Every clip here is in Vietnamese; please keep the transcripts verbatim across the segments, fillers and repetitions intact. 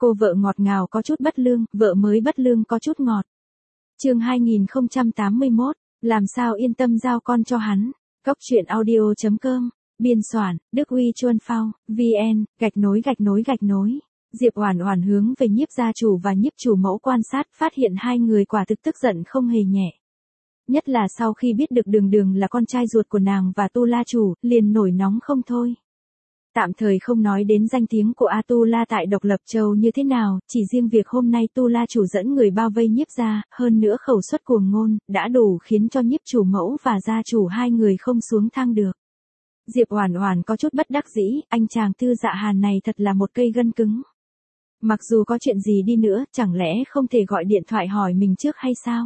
Cô vợ ngọt ngào có chút bất lương, vợ mới bất lương có chút ngọt. Chương hai nghìn không trăm tám mươi mốt, làm sao yên tâm giao con cho hắn. Cốc truyện audio chấm com, biên soạn, Đức Huy Chuân Phao, vn, gạch nối gạch nối gạch nối. Diệp Oản Oản hướng về Nhiếp gia chủ và Nhiếp chủ mẫu quan sát, phát hiện hai người quả thực tức giận không hề nhẹ. Nhất là sau khi biết được Đường Đường là con trai ruột của nàng và Tu La chủ, liền nổi nóng không thôi. Tạm thời không nói đến danh tiếng của A Tu La tại Độc Lập Châu như thế nào, chỉ riêng việc hôm nay Tu La chủ dẫn người bao vây Nhiếp gia, hơn nữa khẩu suất cuồng ngôn, đã đủ khiến cho Nhiếp chủ mẫu và gia chủ hai người không xuống thang được. Diệp Oản Oản có chút bất đắc dĩ, anh chàng Tư Dạ Hàn này thật là một cây gân cứng. Mặc dù có chuyện gì đi nữa, chẳng lẽ không thể gọi điện thoại hỏi mình trước hay sao?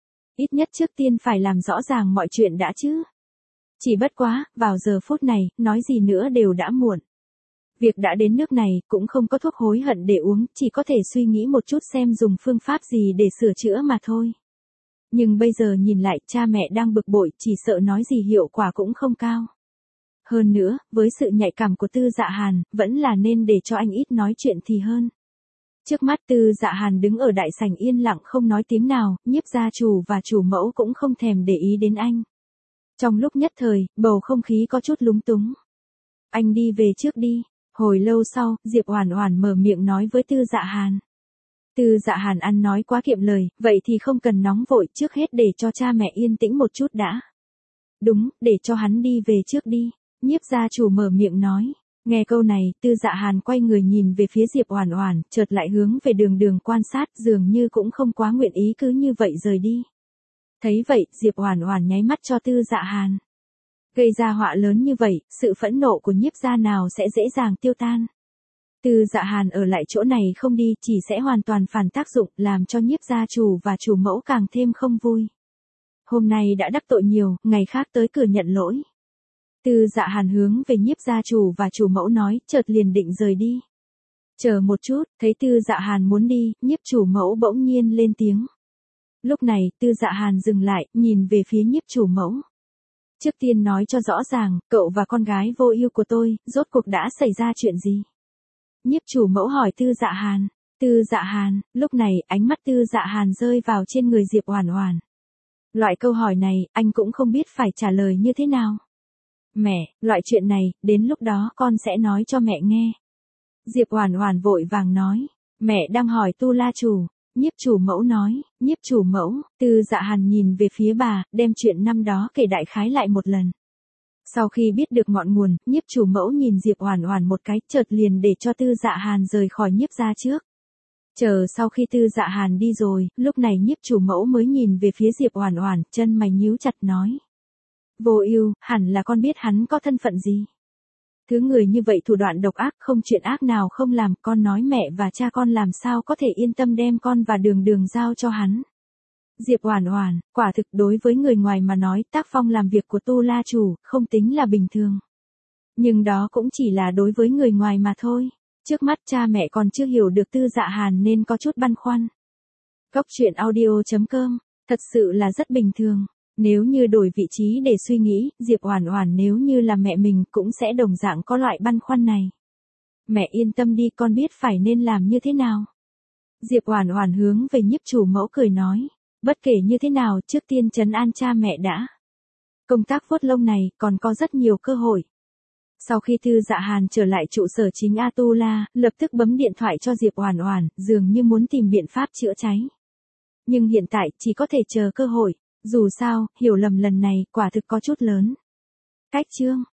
Ít nhất trước tiên phải làm rõ ràng mọi chuyện đã chứ. Chỉ bất quá, vào giờ phút này, nói gì nữa đều đã muộn. Việc đã đến nước này, cũng không có thuốc hối hận để uống, chỉ có thể suy nghĩ một chút xem dùng phương pháp gì để sửa chữa mà thôi. Nhưng bây giờ nhìn lại, cha mẹ đang bực bội, chỉ sợ nói gì hiệu quả cũng không cao. Hơn nữa, với sự nhạy cảm của Tư Dạ Hàn, vẫn là nên để cho anh ít nói chuyện thì hơn. Trước mắt Tư Dạ Hàn đứng ở đại sảnh yên lặng không nói tiếng nào, Nhiếp gia chủ và chủ mẫu cũng không thèm để ý đến anh. Trong lúc nhất thời, bầu không khí có chút lúng túng. Anh đi về trước đi. Hồi lâu sau, Diệp Oản Oản mở miệng nói với Tư Dạ Hàn. Tư Dạ Hàn ăn nói quá kiệm lời, vậy thì không cần nóng vội, trước hết để cho cha mẹ yên tĩnh một chút đã. Đúng, để cho hắn đi về trước đi. Nhiếp gia chủ mở miệng nói. Nghe câu này, Tư Dạ Hàn quay người nhìn về phía Diệp Oản Oản, chợt lại hướng về Đường Đường quan sát, dường như cũng không quá nguyện ý cứ như vậy rời đi. Thấy vậy, Diệp Oản Oản nháy mắt cho Tư Dạ Hàn. Gây ra họa lớn như vậy, sự phẫn nộ của Nhiếp gia nào sẽ dễ dàng tiêu tan. Tư Dạ Hàn ở lại chỗ này không đi, chỉ sẽ hoàn toàn phản tác dụng, làm cho Nhiếp gia chủ và chủ mẫu càng thêm không vui. Hôm nay đã đắc tội nhiều, ngày khác tới cửa nhận lỗi. Tư Dạ Hàn hướng về Nhiếp gia chủ và chủ mẫu nói, chợt liền định rời đi. Chờ một chút, thấy Tư Dạ Hàn muốn đi, Nhiếp chủ mẫu bỗng nhiên lên tiếng. Lúc này, Tư Dạ Hàn dừng lại, nhìn về phía Nhiếp chủ mẫu. Trước tiên nói cho rõ ràng, cậu và con gái vô ưu của tôi, rốt cuộc đã xảy ra chuyện gì? Nhiếp chủ mẫu hỏi Tư Dạ Hàn. Tư Dạ Hàn, lúc này, ánh mắt Tư Dạ Hàn rơi vào trên người Diệp Oản Oản. Loại câu hỏi này, anh cũng không biết phải trả lời như thế nào. Mẹ, loại chuyện này, đến lúc đó con sẽ nói cho mẹ nghe. Diệp Oản Oản vội vàng nói. Mẹ đang hỏi Tu La chủ. Nhiếp chủ mẫu nói. Nhiếp chủ mẫu, Tư Dạ Hàn nhìn về phía bà, đem chuyện năm đó kể đại khái lại một lần. Sau khi biết được ngọn nguồn, Nhiếp chủ mẫu nhìn Diệp Oản Oản một cái, chợt liền để cho Tư Dạ Hàn rời khỏi Nhiếp gia trước. Chờ sau khi Tư Dạ Hàn đi rồi, lúc này Nhiếp chủ mẫu mới nhìn về phía Diệp Oản Oản, chân mày nhíu chặt nói. Vô ưu, hẳn là con biết hắn có thân phận gì. Thứ người như vậy thủ đoạn độc ác, không chuyện ác nào không làm, con nói mẹ và cha con làm sao có thể yên tâm đem con và Đường Đường giao cho hắn. Diệp Oản Oản, quả thực đối với người ngoài mà nói, tác phong làm việc của Tu La chủ, không tính là bình thường. Nhưng đó cũng chỉ là đối với người ngoài mà thôi. Trước mắt cha mẹ còn chưa hiểu được Tư Dạ Hàn nên có chút băn khoăn. Cốc truyện audio chấm com, thật sự là rất bình thường. Nếu như đổi vị trí để suy nghĩ, Diệp Oản Oản nếu như là mẹ mình cũng sẽ đồng dạng có loại băn khoăn này. Mẹ yên tâm đi, con biết phải nên làm như thế nào. Diệp Oản Oản hướng về Nhiếp chủ mẫu cười nói. Bất kể như thế nào, trước tiên trấn an cha mẹ đã. Công tác vuốt lông này còn có rất nhiều cơ hội. Sau khi Tư Dạ Hàn trở lại trụ sở chính A Tu La, lập tức bấm điện thoại cho Diệp Oản Oản, dường như muốn tìm biện pháp chữa cháy. Nhưng hiện tại chỉ có thể chờ cơ hội. Dù sao, hiểu lầm lần này quả thực có chút lớn. Cách chương